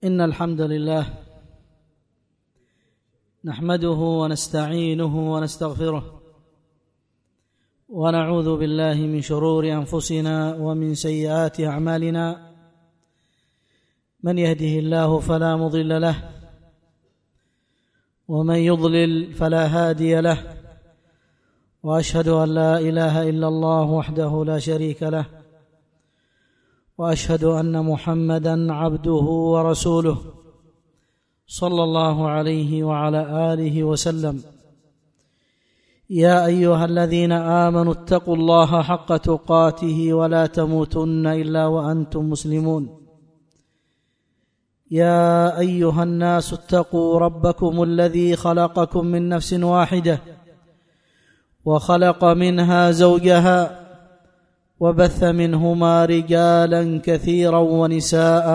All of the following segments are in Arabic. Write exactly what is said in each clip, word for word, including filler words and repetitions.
إن الحمد لله نحمده ونستعينه ونستغفره ونعوذ بالله من شرور أنفسنا ومن سيئات أعمالنا. من يهده الله فلا مضل له ومن يضلل فلا هادي له، وأشهد أن لا إله إلا الله وحده لا شريك له، وأشهد أن محمدًا عبده ورسوله صلى الله عليه وعلى آله وسلم. يا أيها الذين آمنوا اتقوا الله حق تقاته ولا تموتن إلا وأنتم مسلمون. يا أيها الناس اتقوا ربكم الذي خلقكم من نفس واحدة وخلق منها زوجها وبث منهما رجالا كثيرا ونساء،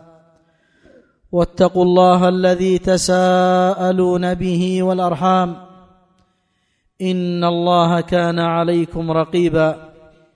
واتقوا الله الذي تساءلون به والأرحام إن الله كان عليكم رقيبا.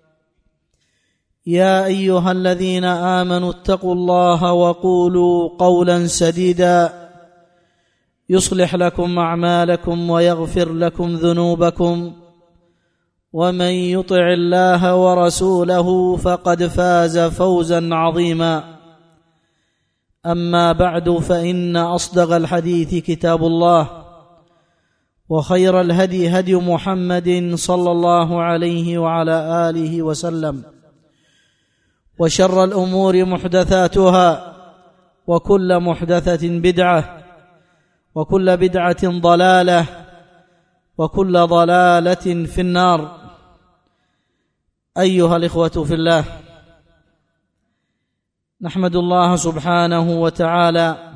يا أيها الذين آمنوا اتقوا الله وقولوا قولا سديدا يصلح لكم أعمالكم ويغفر لكم ذنوبكم، ومن يطع الله ورسوله فقد فاز فوزا عظيما. أما بعد، فإن أصدق الحديث كتاب الله، وخير الهدي هدي محمد صلى الله عليه وعلى آله وسلم، وشر الأمور محدثاتها، وكل محدثة بدعة، وكل بدعة ضلالة، وكل ضلالة في النار. أيها الإخوة في الله، نحمد الله سبحانه وتعالى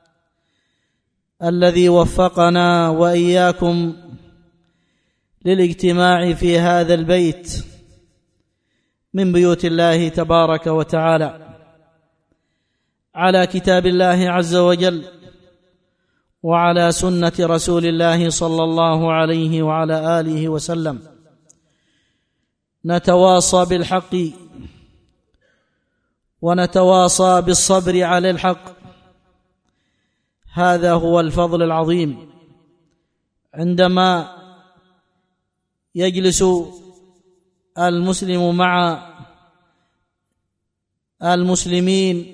الذي وفقنا وإياكم للاجتماع في هذا البيت من بيوت الله تبارك وتعالى على كتاب الله عز وجل، وعلى سنة رسول الله صلى الله عليه وعلى آله وسلم، نتواصى بالحق ونتواصى بالصبر على الحق. هذا هو الفضل العظيم عندما يجلس المسلم مع المسلمين،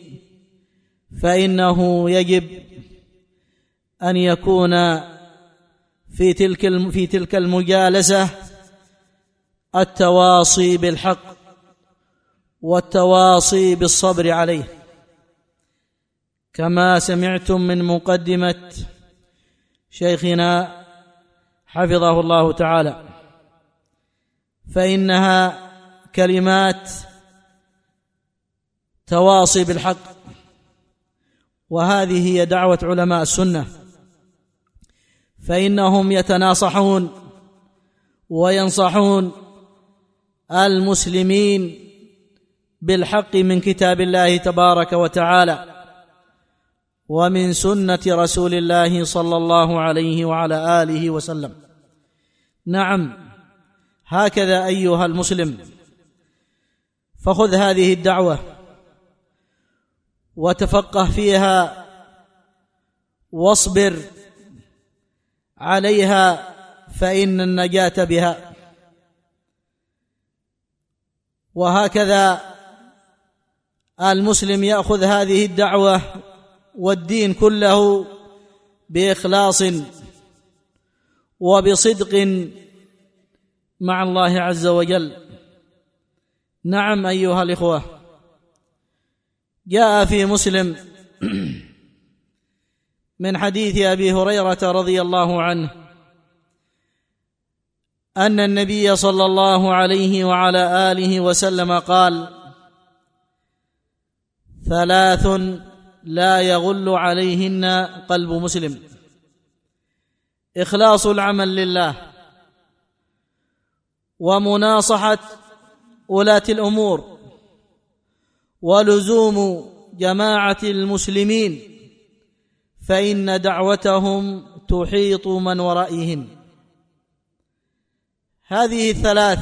فإنه يجب أن يكون في تلك في تلك المجالسة التواصي بالحق والتواصي بالصبر عليه، كما سمعتم من مقدمة شيخنا حفظه الله تعالى، فإنها كلمات تواصي بالحق، وهذه هي دعوة علماء السنة، فإنهم يتناصحون وينصحون المسلمين بالحق من كتاب الله تبارك وتعالى ومن سنة رسول الله صلى الله عليه وعلى آله وسلم. نعم، هكذا أيها المسلم، فخذ هذه الدعوة وتفقه فيها واصبر عليها، فإن النجاة بها. وهكذا المسلم يأخذ هذه الدعوة والدين كله بإخلاص وبصدق مع الله عز وجل. نعم أيها الإخوة، جاء في مسلم من حديث أبي هريرة رضي الله عنه أن النبي صلى الله عليه وعلى آله وسلم قال: ثلاث لا يغل عليهن قلب مسلم: إخلاص العمل لله، ومناصحة ولاة الأمور، ولزوم جماعة المسلمين، فإن دعوتهم تحيط من ورائهم. هذه الثلاث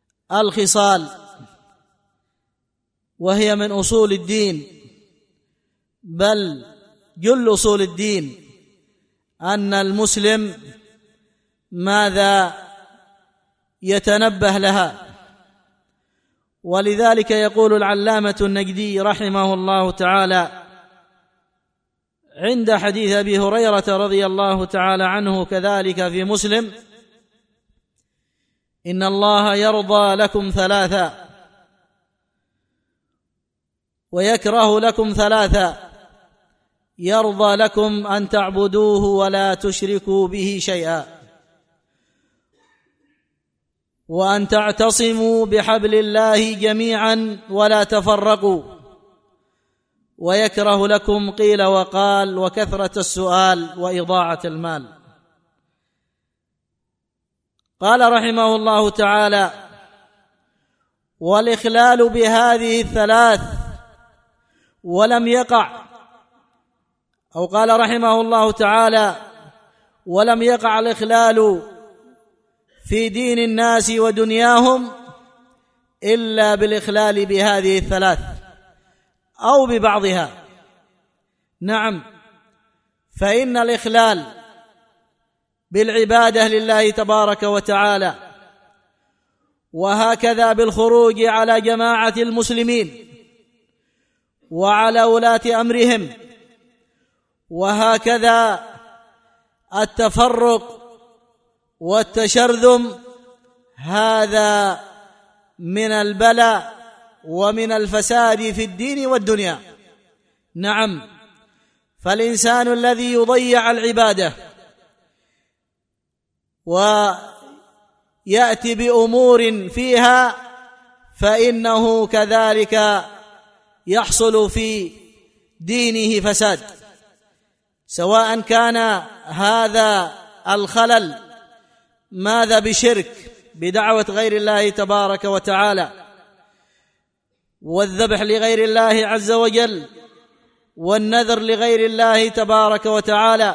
الخصال وهي من أصول الدين بل جل أصول الدين أن المسلم ماذا يتنبه لها. ولذلك يقول العلامة النجدي رحمه الله تعالى عند حديث أبي هريرة رضي الله تعالى عنه كذلك في مسلم: إن الله يرضى لكم ثلاثا ويكره لكم ثلاثا: يرضى لكم أن تعبدوه ولا تشركوا به شيئا، وأن تعتصموا بحبل الله جميعا ولا تفرقوا، ويكره لكم قيل وقال وكثرة السؤال وإضاعة المال. قال رحمه الله تعالى: والإخلال بهذه الثلاث ولم يقع، أو قال رحمه الله تعالى: ولم يقع الإخلال في دين الناس ودنياهم إلا بالإخلال بهذه الثلاث أو ببعضها. نعم، فإن الإخلال بالعبادة لله تبارك وتعالى، وهكذا بالخروج على جماعة المسلمين وعلى ولاة أمرهم، وهكذا التفرق والتشرذم، هذا من البلاء ومن الفساد في الدين والدنيا. نعم، فالإنسان الذي يضيع العبادة ويأتي بأمور فيها فإنه كذلك يحصل في دينه فساد، سواء كان هذا الخلل ماذا بشرك بدعوة غير الله تبارك وتعالى، والذبح لغير الله عز وجل، والنذر لغير الله تبارك وتعالى،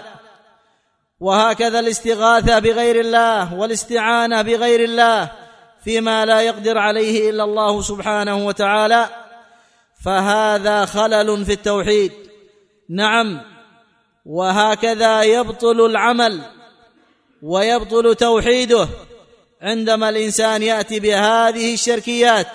وهكذا الاستغاثة بغير الله والاستعانة بغير الله فيما لا يقدر عليه إلا الله سبحانه وتعالى، فهذا خلل في التوحيد. نعم، وهكذا يبطل العمل ويبطل توحيده عندما الإنسان يأتي بهذه الشركيات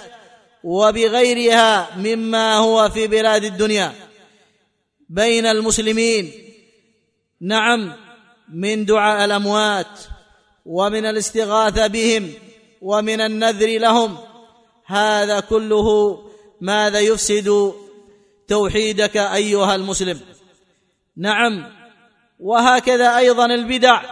وبغيرها مما هو في بلاد الدنيا بين المسلمين. نعم، من دعاء الأموات ومن الاستغاثة بهم ومن النذر لهم، هذا كله ماذا يفسد توحيدك أيها المسلم. نعم، وهكذا أيضا البدع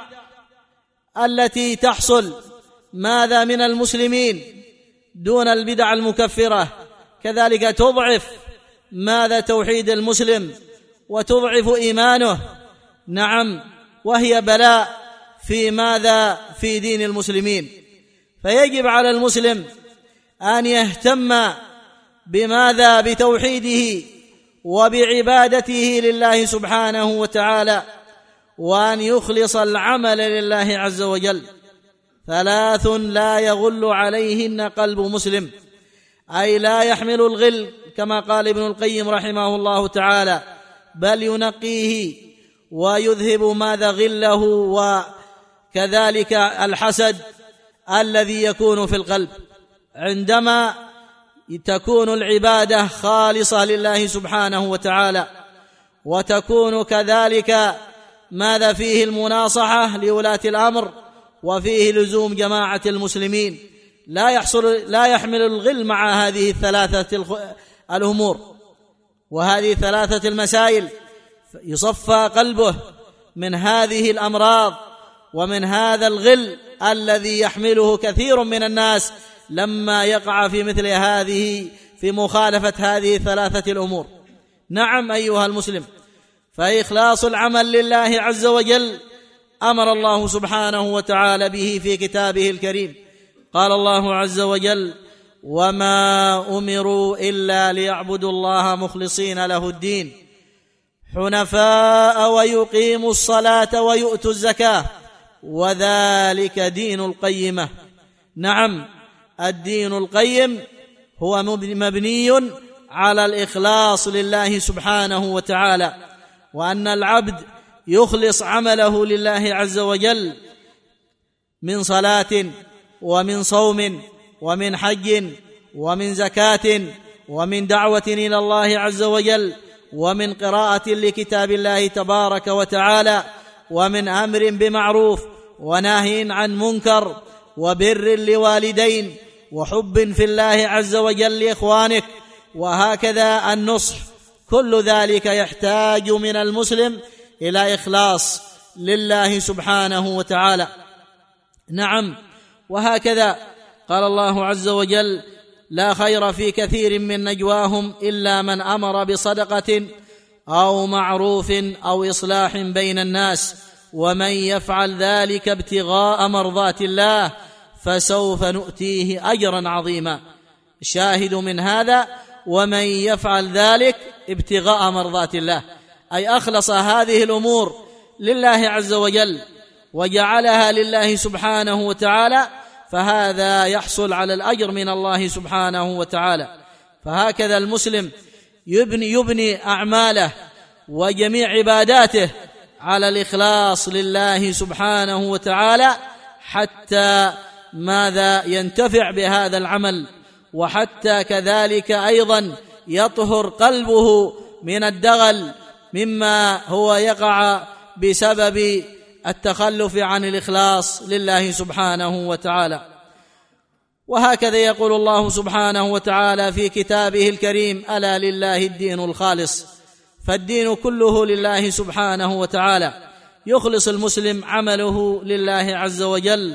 التي تحصل ماذا من المسلمين دون البدع المكفرة، كذلك تضعف ماذا توحيد المسلم وتضعف إيمانه. نعم، وهي بلاء في ماذا في دين المسلمين. فيجب على المسلم أن يهتم بماذا بتوحيده وبعبادته لله سبحانه وتعالى، وأن يخلص العمل لله عز وجل. ثلاث لا يغل عليهن قلب مسلم، أي لا يحمل الغل كما قال ابن القيم رحمه الله تعالى، بل ينقيه ويذهب ماذا غله وكذلك الحسد الذي يكون في القلب عندما تكون العبادة خالصة لله سبحانه وتعالى، وتكون كذلك ماذا فيه المناصحة لولاة الأمر، وفيه لزوم جماعة المسلمين. لا يحصل لا يحمل الغل مع هذه الثلاثة الأمور وهذه الثلاثة المسائل، يصفى قلبه من هذه الأمراض ومن هذا الغل الذي يحمله كثير من الناس لما يقع في مثل هذه في مخالفة هذه الثلاثة الأمور. نعم أيها المسلم، فإخلاص العمل لله عز وجل أمر الله سبحانه وتعالى به في كتابه الكريم. قال الله عز وجل: وما أمروا إلا ليعبدوا الله مخلصين له الدين حنفاء ويقيموا الصلاة ويؤتوا الزكاة وذلك دين القيمة. نعم، الدين القيم هو مبني على الإخلاص لله سبحانه وتعالى، وأن العبد يخلص عمله لله عز وجل من صلاة ومن صوم ومن حج ومن زكاة ومن دعوة إلى الله عز وجل ومن قراءة لكتاب الله تبارك وتعالى ومن أمر بمعروف ونهي عن منكر وبر لوالدين وحب في الله عز وجل لإخوانك، وهكذا النصح. كل ذلك يحتاج من المسلم إلى إخلاص لله سبحانه وتعالى. نعم، وهكذا قال الله عز وجل: لا خير في كثير من نجواهم إلا من أمر بصدقة أو معروف أو إصلاح بين الناس، ومن يفعل ذلك ابتغاء مرضات الله فسوف نؤتيه أجرا عظيما. الشاهد من هذا: ومن يفعل ذلك ابتغاء مرضات الله، أي أخلص هذه الأمور لله عز وجل وجعلها لله سبحانه وتعالى، فهذا يحصل على الأجر من الله سبحانه وتعالى. فهكذا المسلم يبني, يبني أعماله وجميع عباداته على الإخلاص لله سبحانه وتعالى، حتى ماذا ينتفع بهذا العمل، وحتى كذلك أيضا يطهر قلبه من الدغل مما هو يقع بسبب التخلف عن الإخلاص لله سبحانه وتعالى. وهكذا يقول الله سبحانه وتعالى في كتابه الكريم: ألا لله الدين الخالص. فالدين كله لله سبحانه وتعالى، يخلص المسلم عمله لله عز وجل.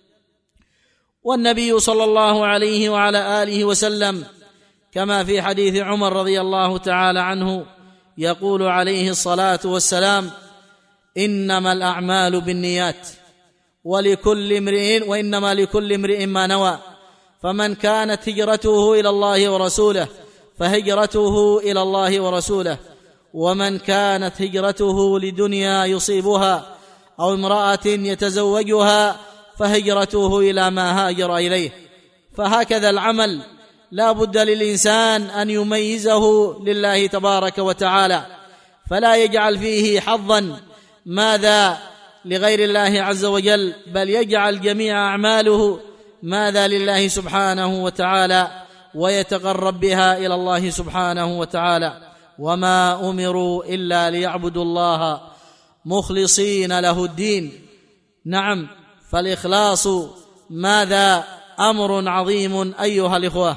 والنبي صلى الله عليه وعلى آله وسلم كما في حديث عمر رضي الله تعالى عنه يقول عليه الصلاة والسلام: إنما الأعمال بالنيات ولكل امرئ وإنما لكل امرئ ما نوى، فمن كانت هجرته إلى الله ورسوله فهجرته إلى الله ورسوله، ومن كانت هجرته لدنيا يصيبها أو امرأة يتزوجها فهجرته إلى ما هاجر إليه. فهكذا العمل لا بد للإنسان أن يميزه لله تبارك وتعالى، فلا يجعل فيه حظا ماذا لغير الله عز وجل، بل يجعل جميع أعماله ماذا لله سبحانه وتعالى، ويتقرب بها إلى الله سبحانه وتعالى. وما أمروا إلا ليعبدوا الله مخلصين له الدين. نعم، فالإخلاص ماذا أمر عظيم أيها الإخوة.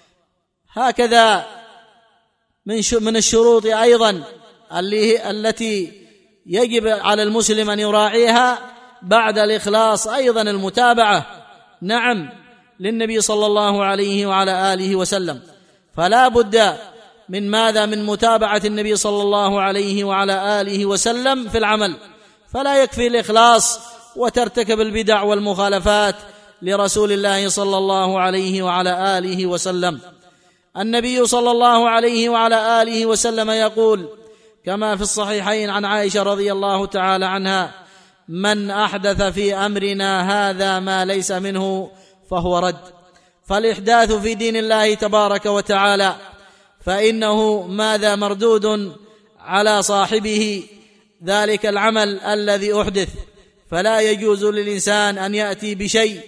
هكذا من الشروط أيضا التي يجب على المسلم أن يراعيها بعد الإخلاص أيضا المتابعة، نعم، للنبي صلى الله عليه وعلى آله وسلم. فلا بد من ماذا؟ من متابعة النبي صلى الله عليه وعلى آله وسلم في العمل. فلا يكفي الإخلاص وترتكب البدع والمخالفات لرسول الله صلى الله عليه وعلى آله وسلم. النبي صلى الله عليه وعلى آله وسلم يقول كما في الصحيحين عن عائشة رضي الله تعالى عنها: من أحدث في أمرنا هذا ما ليس منه فهو رد. فالإحداث في دين الله تبارك وتعالى فإنه ماذا؟ مردود على صاحبه ذلك العمل الذي أحدث. فلا يجوز للإنسان أن يأتي بشيء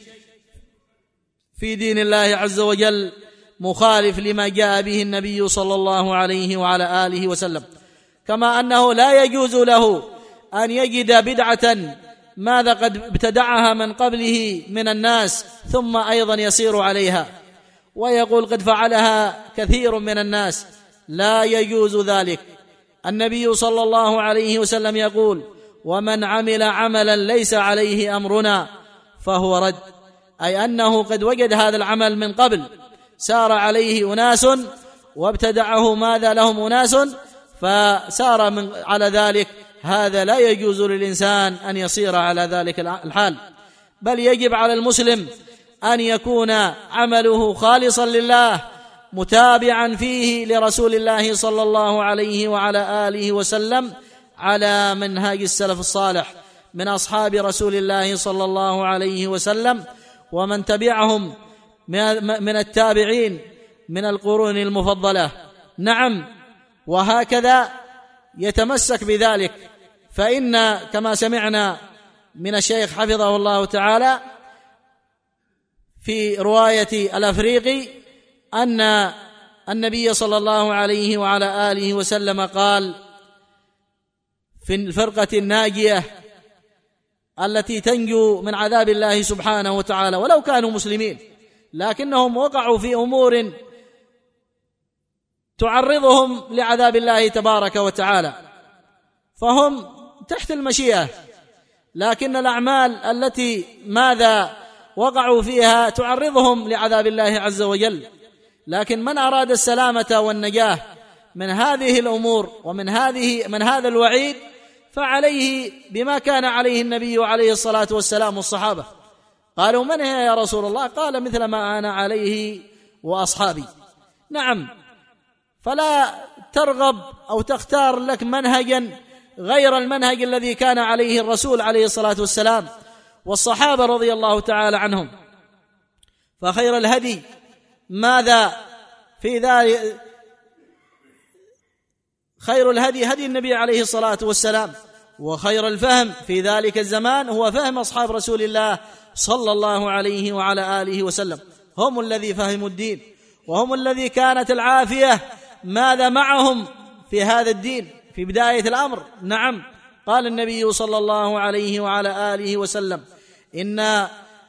في دين الله عز وجل مخالف لما جاء به النبي صلى الله عليه وعلى آله وسلم، كما أنه لا يجوز له أن يجد بدعة ماذا قد ابتدعها من قبله من الناس ثم أيضا يسير عليها ويقول قد فعلها كثير من الناس. لا يجوز ذلك. النبي صلى الله عليه وسلم يقول: ومن عمل عملا ليس عليه أمرنا فهو رد، أي أنه قد وجد هذا العمل من قبل، سار عليه أناس وابتدعه ماذا لهم أناس فسار من على ذلك. هذا لا يجوز للإنسان أن يصير على ذلك الحال، بل يجب على المسلم أن يكون عمله خالصا لله متابعا فيه لرسول الله صلى الله عليه وعلى آله وسلم على منهاج السلف الصالح من أصحاب رسول الله صلى الله عليه وسلم ومن تبعهم من التابعين من القرون المفضلة. نعم، وهكذا يتمسك بذلك. فإن كما سمعنا من الشيخ حفظه الله تعالى في رواية الأفريقي أن النبي صلى الله عليه وعلى آله وسلم قال في الفرقة الناجية التي تنجو من عذاب الله سبحانه وتعالى ولو كانوا مسلمين، لكنهم وقعوا في أمور تعرضهم لعذاب الله تبارك وتعالى، فهم تحت المشيئة، لكن الأعمال التي ماذا وقعوا فيها تعرضهم لعذاب الله عز وجل. لكن من أراد السلامة والنجاة من هذه الأمور ومن هذه من هذا الوعيد فعليه بما كان عليه النبي عليه الصلاة والسلام والصحابة. قالوا من هي يا رسول الله؟ قال مثل ما أنا عليه وأصحابي. نعم، فلا ترغب أو تختار لك منهجا غير المنهج الذي كان عليه الرسول عليه الصلاة والسلام والصحابة رضي الله تعالى عنهم. فخير الهدي ماذا في ذلك؟ خير الهدي هدي النبي عليه الصلاة والسلام، وخير الفهم في ذلك الزمان هو فهم أصحاب رسول الله صلى الله عليه وعلى آله وسلم. هم الذي فهموا الدين، وهم الذي كانت العافية ماذا معهم في هذا الدين في بداية الأمر. نعم، قال النبي صلى الله عليه وعلى آله وسلم إن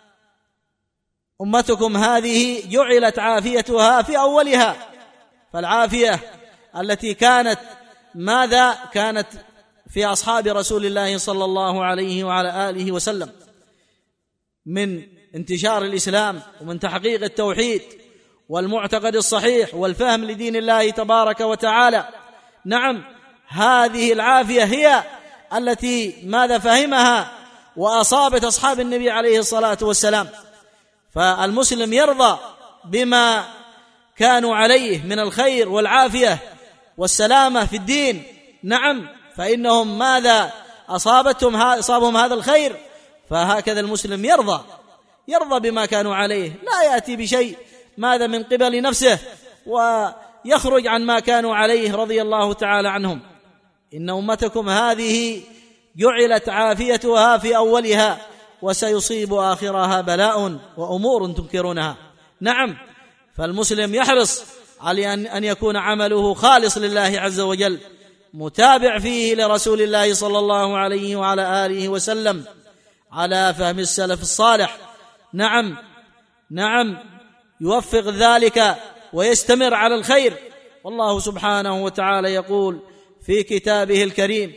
أمتكم هذه جعلت عافيتها في أولها. فالعافية التي كانت ماذا كانت في أصحاب رسول الله صلى الله عليه وعلى آله وسلم من انتشار الإسلام ومن تحقيق التوحيد والمعتقد الصحيح والفهم لدين الله تبارك وتعالى. نعم، هذه العافية هي التي ماذا فهمها وأصابت أصحاب النبي عليه الصلاة والسلام. فالمسلم يرضى بما كانوا عليه من الخير والعافية والسلامة في الدين. نعم، فإنهم ماذا أصابتهم أصابهم هذا الخير، فهكذا المسلم يرضى يرضى بما كانوا عليه، لا يأتي بشيء ماذا من قبل نفسه ويخرج عن ما كانوا عليه رضي الله تعالى عنهم. إن أمتكم هذه جعلت عافيتها في أولها وسيصيب آخرها بلاء وأمور تنكرونها. نعم، فالمسلم يحرص على أن يكون عمله خالص لله عز وجل، متابع فيه لرسول الله صلى الله عليه وعلى آله وسلم على فهم السلف الصالح. نعم نعم يوفق ذلك ويستمر على الخير. والله سبحانه وتعالى يقول في كتابه الكريم: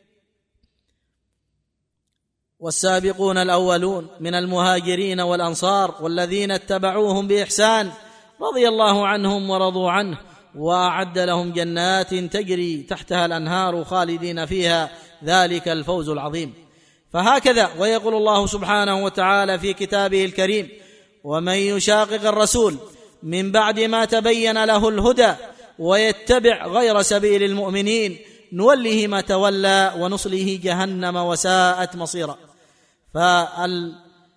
والسابقون الأولون من المهاجرين والأنصار والذين اتبعوهم بإحسان رضي الله عنهم ورضوا عنه وأعد لهم جنات تجري تحتها الأنهار خالدين فيها ذلك الفوز العظيم. فهكذا ويقول الله سبحانه وتعالى في كتابه الكريم: ومن يشاقق الرسول من بعد ما تبين له الهدى ويتبع غير سبيل المؤمنين نوله ما تولى ونصله جهنم وساءت مصيرا. فهنا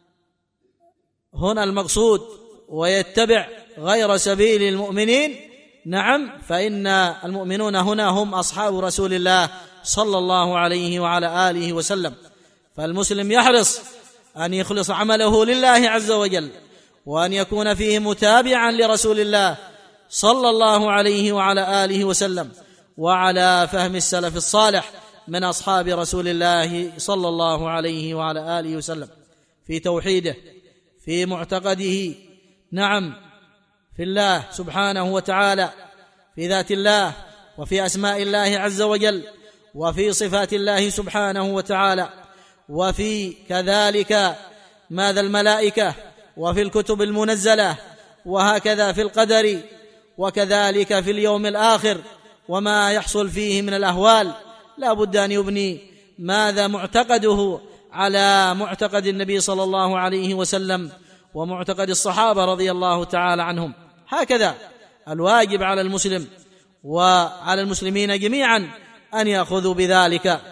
المقصود ويتبع غير سبيل المؤمنين. نعم، فإن المؤمنون هنا هم أصحاب رسول الله صلى الله عليه وعلى آله وسلم. فالمسلم يحرص أن يخلص عمله لله عز وجل، وأن يكون فيه متابعا لرسول الله صلى الله عليه وعلى آله وسلم، وعلى فهم السلف الصالح من أصحاب رسول الله صلى الله عليه وعلى آله وسلم في توحيده، في معتقده. نعم، في الله سبحانه وتعالى، في ذات الله، وفي أسماء الله عز وجل، وفي صفات الله سبحانه وتعالى، وفي كذلك ماذا الملائكة، وفي الكتب المنزلة، وهكذا في القدر، وكذلك في اليوم الآخر وما يحصل فيه من الأهوال. لا بد أن يبني ماذا معتقده على معتقد النبي صلى الله عليه وسلم ومعتقد الصحابة رضي الله تعالى عنهم. هكذا الواجب على المسلم وعلى المسلمين جميعا أن يأخذوا بذلك.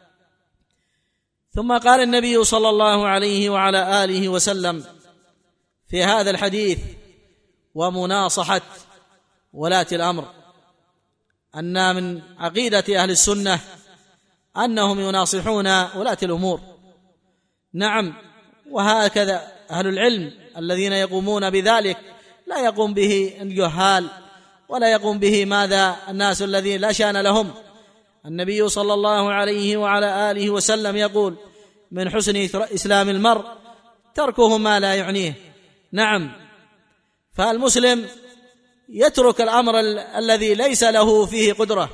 ثم قال النبي صلى الله عليه وعلى آله وسلم في هذا الحديث ومناصحة ولاة الأمر: أن من عقيدة أهل السنة أنهم يناصحون ولاة الأمور. نعم، وهكذا أهل العلم الذين يقومون بذلك لا يقوم به الجهال ولا يقوم به ماذا الناس الذين لا شأن لهم. النبي صلى الله عليه وعلى آله وسلم يقول: من حسن إسلام المرء تركه ما لا يعنيه. نعم، فالمسلم يترك الأمر الذي ليس له فيه قدرة.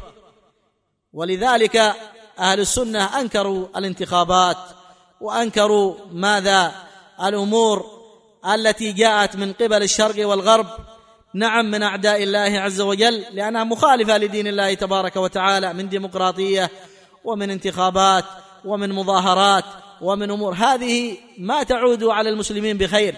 ولذلك أهل السنة أنكروا الانتخابات وأنكروا ماذا الأمور التي جاءت من قبل الشرق والغرب، نعم، من أعداء الله عز وجل، لأنها مخالفة لدين الله تبارك وتعالى، من ديمقراطية ومن انتخابات ومن مظاهرات ومن أمور هذه ما تعود على المسلمين بخير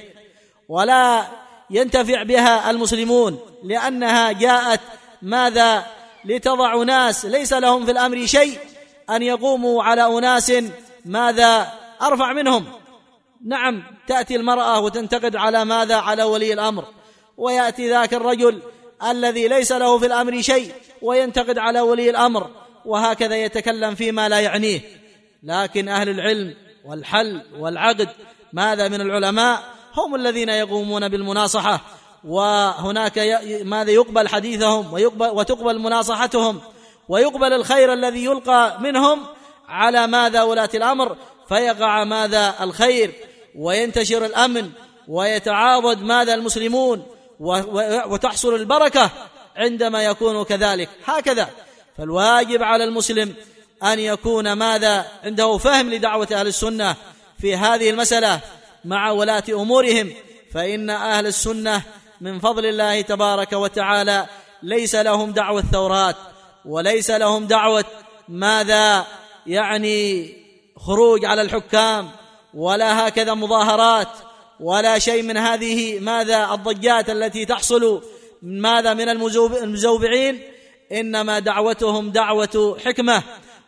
ولا ينتفع بها المسلمون، لأنها جاءت ماذا لتضع ناس ليس لهم في الأمر شيء أن يقوموا على أناس ماذا أرفع منهم. نعم، تأتي المرأة وتنتقد على ماذا على ولي الأمر، ويأتي ذاك الرجل الذي ليس له في الأمر شيء وينتقد على ولي الأمر، وهكذا يتكلم فيما لا يعنيه. لكن أهل العلم والحل والعقد ماذا من العلماء هم الذين يقومون بالمناصحة، وهناك ماذا يقبل حديثهم ويقبل وتقبل مناصحتهم، ويقبل الخير الذي يلقى منهم على ماذا ولاة الأمر، فيقع ماذا الخير وينتشر الأمن ويتعاضد ماذا المسلمون وتحصل البركة عندما يكون كذلك. هكذا فالواجب على المسلم أن يكون ماذا عنده فهم لدعوة أهل السنة في هذه المسألة مع ولاة أمورهم، فإن أهل السنة من فضل الله تبارك وتعالى ليس لهم دعوة ثورات، وليس لهم دعوة ماذا يعني خروج على الحكام، ولا هكذا مظاهرات، ولا شيء من هذه ماذا الضجات التي تحصل ماذا من المزوبعين. إنما دعوتهم دعوة حكمة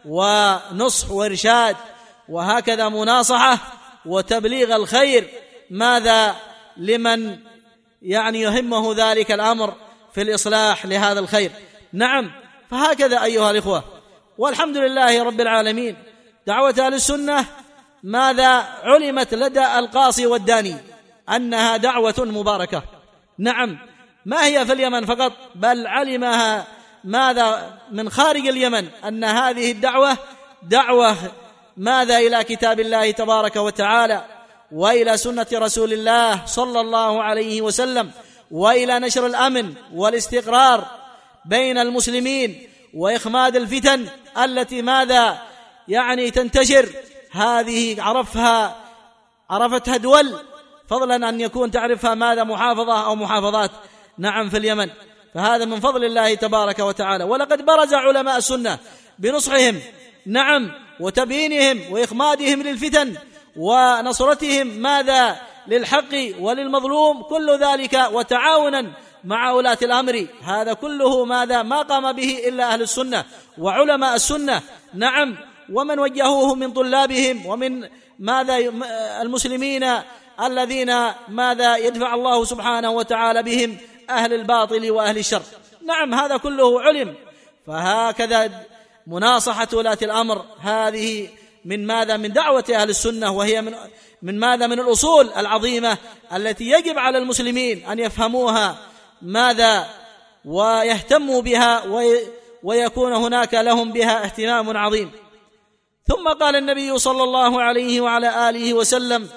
ونصح وإرشاد، وهكذا مناصحة وتبليغ الخير ماذا لمن يعني يهمه ذلك الأمر في الإصلاح لهذا الخير. نعم، فهكذا أيها الإخوة، والحمد لله رب العالمين دعوة أهل السنة ماذا علمت لدى القاصي والداني أنها دعوة مباركة. نعم، ما هي في اليمن فقط، بل علمها ماذا من خارج اليمن أن هذه الدعوة دعوة ماذا إلى كتاب الله تبارك وتعالى، وإلى سنة رسول الله صلى الله عليه وسلم، وإلى نشر الأمن والاستقرار بين المسلمين وإخماد الفتن التي ماذا يعني تنتشر. هذه عرفها عرفتها دول، فضلا أن يكون تعرفها ماذا محافظة أو محافظات نعم في اليمن. فهذا من فضل الله تبارك وتعالى. ولقد برز علماء السنة بنصحهم نعم وتبيينهم وإخمادهم للفتن ونصرتهم ماذا للحق وللمظلوم، كل ذلك وتعاونا مع ولاة الأمر. هذا كله ماذا ما قام به إلا أهل السنة وعلماء السنة. نعم، ومن وجهوه من طلابهم ومن ماذا المسلمين الذين ماذا يدفع الله سبحانه وتعالى بهم أهل الباطل وأهل الشر. نعم، هذا كله علم. فهكذا مناصحة ولاة الأمر هذه من ماذا من دعوة أهل السنة، وهي من من ماذا من الأصول العظيمة التي يجب على المسلمين أن يفهموها ماذا ويهتموا بها ويكون هناك لهم بها اهتمام عظيم. ثم قال النبي صلى الله عليه وعلى آله وسلم: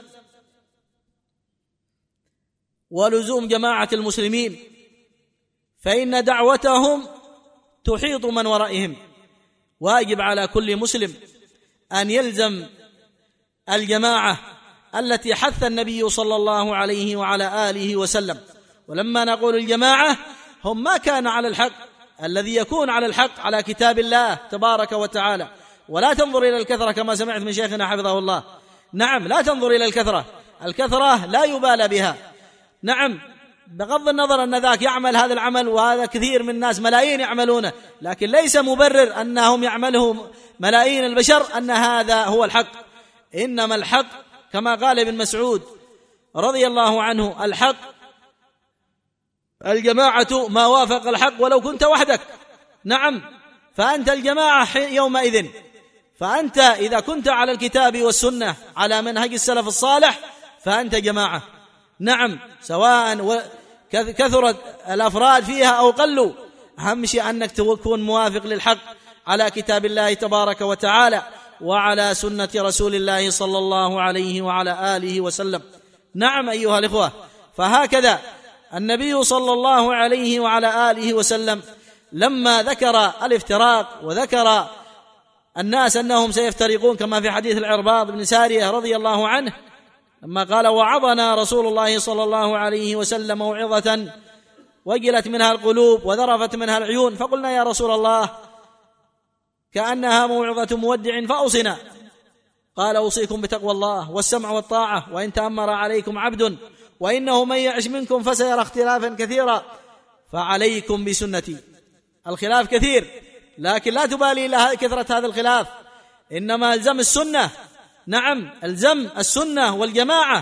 ولزوم جماعة المسلمين فإن دعوتهم تحيط من ورائهم. واجب على كل مسلم أن يلزم الجماعة التي حث النبي صلى الله عليه وعلى آله وسلم. ولما نقول الجماعة هم ما كان على الحق، الذي يكون على الحق على كتاب الله تبارك وتعالى. ولا تنظر إلى الكثرة كما سمعت من شيخنا حفظه الله. نعم، لا تنظر إلى الكثرة، الكثرة لا يبالى بها. نعم، بغض النظر أن ذاك يعمل هذا العمل وهذا كثير من الناس ملايين يعملونه، لكن ليس مبرر أنهم يعمله ملايين البشر أن هذا هو الحق. إنما الحق كما قال ابن مسعود رضي الله عنه: الحق الجماعة ما وافق الحق ولو كنت وحدك. نعم، فأنت الجماعة يومئذ. فأنت إذا كنت على الكتاب والسنة على منهج السلف الصالح فأنت جماعة. نعم، سواء كثرت الأفراد فيها أو قلوا، أهم شيء أنك تكون موافق للحق على كتاب الله تبارك وتعالى وعلى سنة رسول الله صلى الله عليه وعلى آله وسلم. نعم أيها الإخوة، فهكذا النبي صلى الله عليه وعلى آله وسلم لما ذكر الافتراق وذكر الناس أنهم سيفترقون كما في حديث العرباض بن سارية رضي الله عنه لما قال: وعظنا رسول الله صلى الله عليه وسلم موعظة وجلت منها القلوب وذرفت منها العيون، فقلنا: يا رسول الله كأنها موعظة مودع فأوصنا. قال: أوصيكم بتقوى الله والسمع والطاعة وإن تأمر عليكم عبد وإنه من يعش منكم فسيرى اختلافا كثيرا فعليكم بسنتي. الخلاف كثير، لكن لا تبالي إلى كثرة هذا الخلاف، إنما الزم السنة. نعم، الزم السنة والجماعة.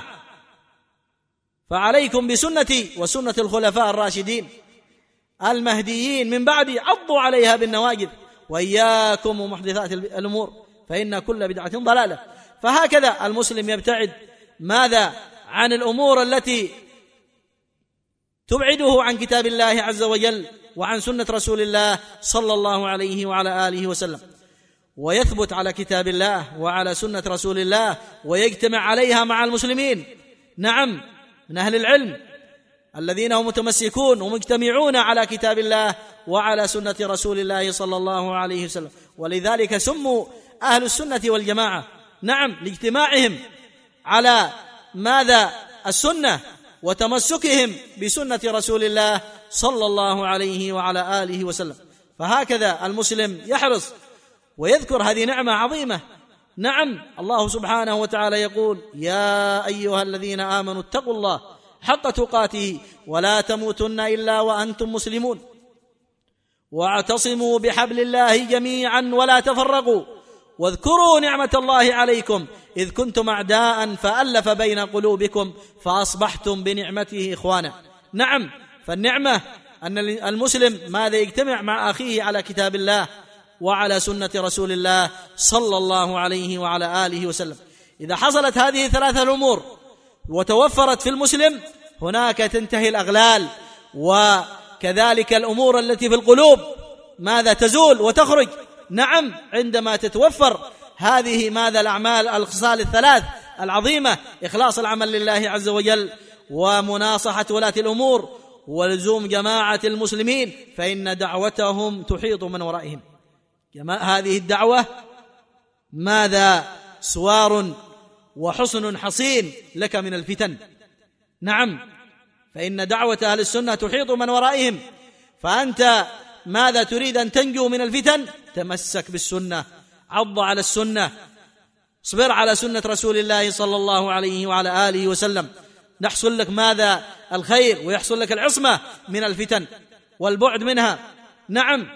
فعليكم بسنتي وسنة الخلفاء الراشدين المهديين من بعدي عضوا عليها بالنواجذ وإياكم ومحدثات الأمور فإن كل بدعة ضلالة. فهكذا المسلم يبتعد ماذا؟ عن الأمور التي تبعده عن كتاب الله عز وجل وعن سنة رسول الله صلى الله عليه وعلى آله وسلم، ويثبت على كتاب الله وعلى سنة رسول الله ويجتمع عليها مع المسلمين. نعم، من أهل العلم الذين هم متمسكون ومجتمعون على كتاب الله وعلى سنة رسول الله صلى الله عليه وسلم، ولذلك سموا أهل السنة والجماعة. نعم، لاجتماعهم على ماذا؟ السنة، وتمسكهم بسنة رسول الله صلى الله عليه وعلى آله وسلم. فهكذا المسلم يحرص ويذكر هذه نعمة عظيمة. نعم، الله سبحانه وتعالى يقول: يا أيها الذين آمنوا اتقوا الله حق تقاته ولا تموتن إلا وأنتم مسلمون واعتصموا بحبل الله جميعا ولا تفرقوا واذكروا نعمة الله عليكم إذ كنتم أعداء فألف بين قلوبكم فأصبحتم بنعمته إخوانا. نعم، فالنعمة أن المسلم ماذا؟ يجتمع مع أخيه على كتاب الله وعلى سنة رسول الله صلى الله عليه وعلى آله وسلم. إذا حصلت هذه ثلاثة الأمور وتوفرت في المسلم هناك تنتهي الأغلال، وكذلك الأمور التي في القلوب ماذا؟ تزول وتخرج. نعم، عندما تتوفر هذه ماذا؟ الأعمال الخصال الثلاث العظيمة: إخلاص العمل لله عز وجل ومناصحة ولاة الأمور ولزوم جماعة المسلمين، فإن دعوتهم تحيط من ورائهم. هذه الدعوة ماذا؟ سوار وحصن حصين لك من الفتن. نعم، فإن دعوة أهل السنة تحيط من ورائهم، فأنت ماذا؟ تريد أن تنجو من الفتن، تمسك بالسنة، عض على السنة، اصبر على سنة رسول الله صلى الله عليه وعلى آله وسلم، نحصل لك ماذا؟ الخير، ويحصل لك العصمة من الفتن والبعد منها. نعم،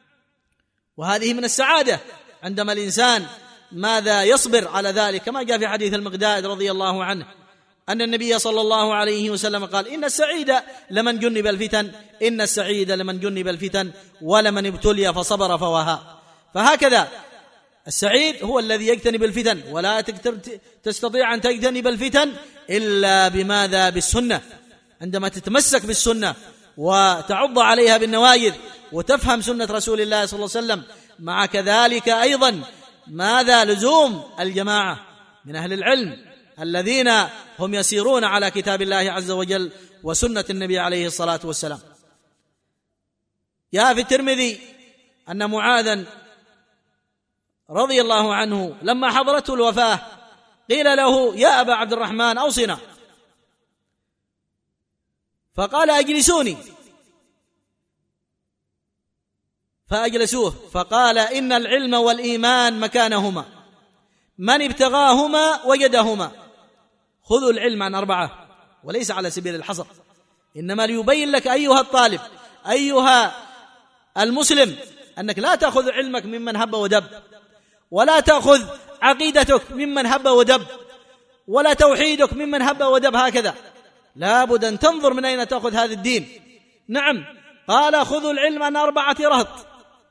وهذه من السعادة عندما الإنسان ماذا؟ يصبر على ذلك، كما جاء في حديث المقداد رضي الله عنه أن النبي صلى الله عليه وسلم قال: إن السعيد لمن جنب الفتن، إن السعيد لمن جنب الفتن ولمن ابتلي فصبر فوهى. فهكذا السعيد هو الذي يجتنب الفتن، ولا تستطيع أن تجتنب الفتن إلا بماذا؟ بالسنة. عندما تتمسك بالسنة وتعض عليها بالنواجذ وتفهم سنة رسول الله صلى الله عليه وسلم، مع كذلك أيضا ماذا؟ لزوم الجماعة من أهل العلم الذين هم يسيرون على كتاب الله عز وجل وسنة النبي عليه الصلاة والسلام. جاء في الترمذي أن معاذا رضي الله عنه لما حضرته الوفاة قيل له: يا أبا عبد الرحمن أوصنا، فقال: أجلسوني، فأجلسوه، فقال: إن العلم والإيمان مكانهما، من ابتغاهما وجدهما. خذوا العلم عن أربعة، وليس على سبيل الحصر، إنما ليبين لك أيها الطالب أيها المسلم أنك لا تأخذ علمك ممن هب ودب، ولا تأخذ عقيدتك ممن هب ودب، ولا توحيدك ممن هب ودب. هكذا لا بد أن تنظر من أين تأخذ هذا الدين. نعم، قال: خذوا العلم عن أربعة رهط،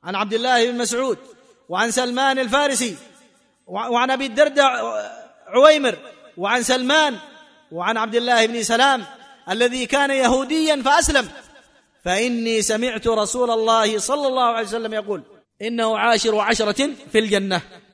عن عبد الله بن مسعود وعن سلمان الفارسي وعن أبي الدرداء عويمر وعن سلمان وعن عبد الله بن سلام الذي كان يهوديا فأسلم: فإني سمعت رسول الله صلى الله عليه وسلم يقول: إنه عاشر عشرة في الجنة.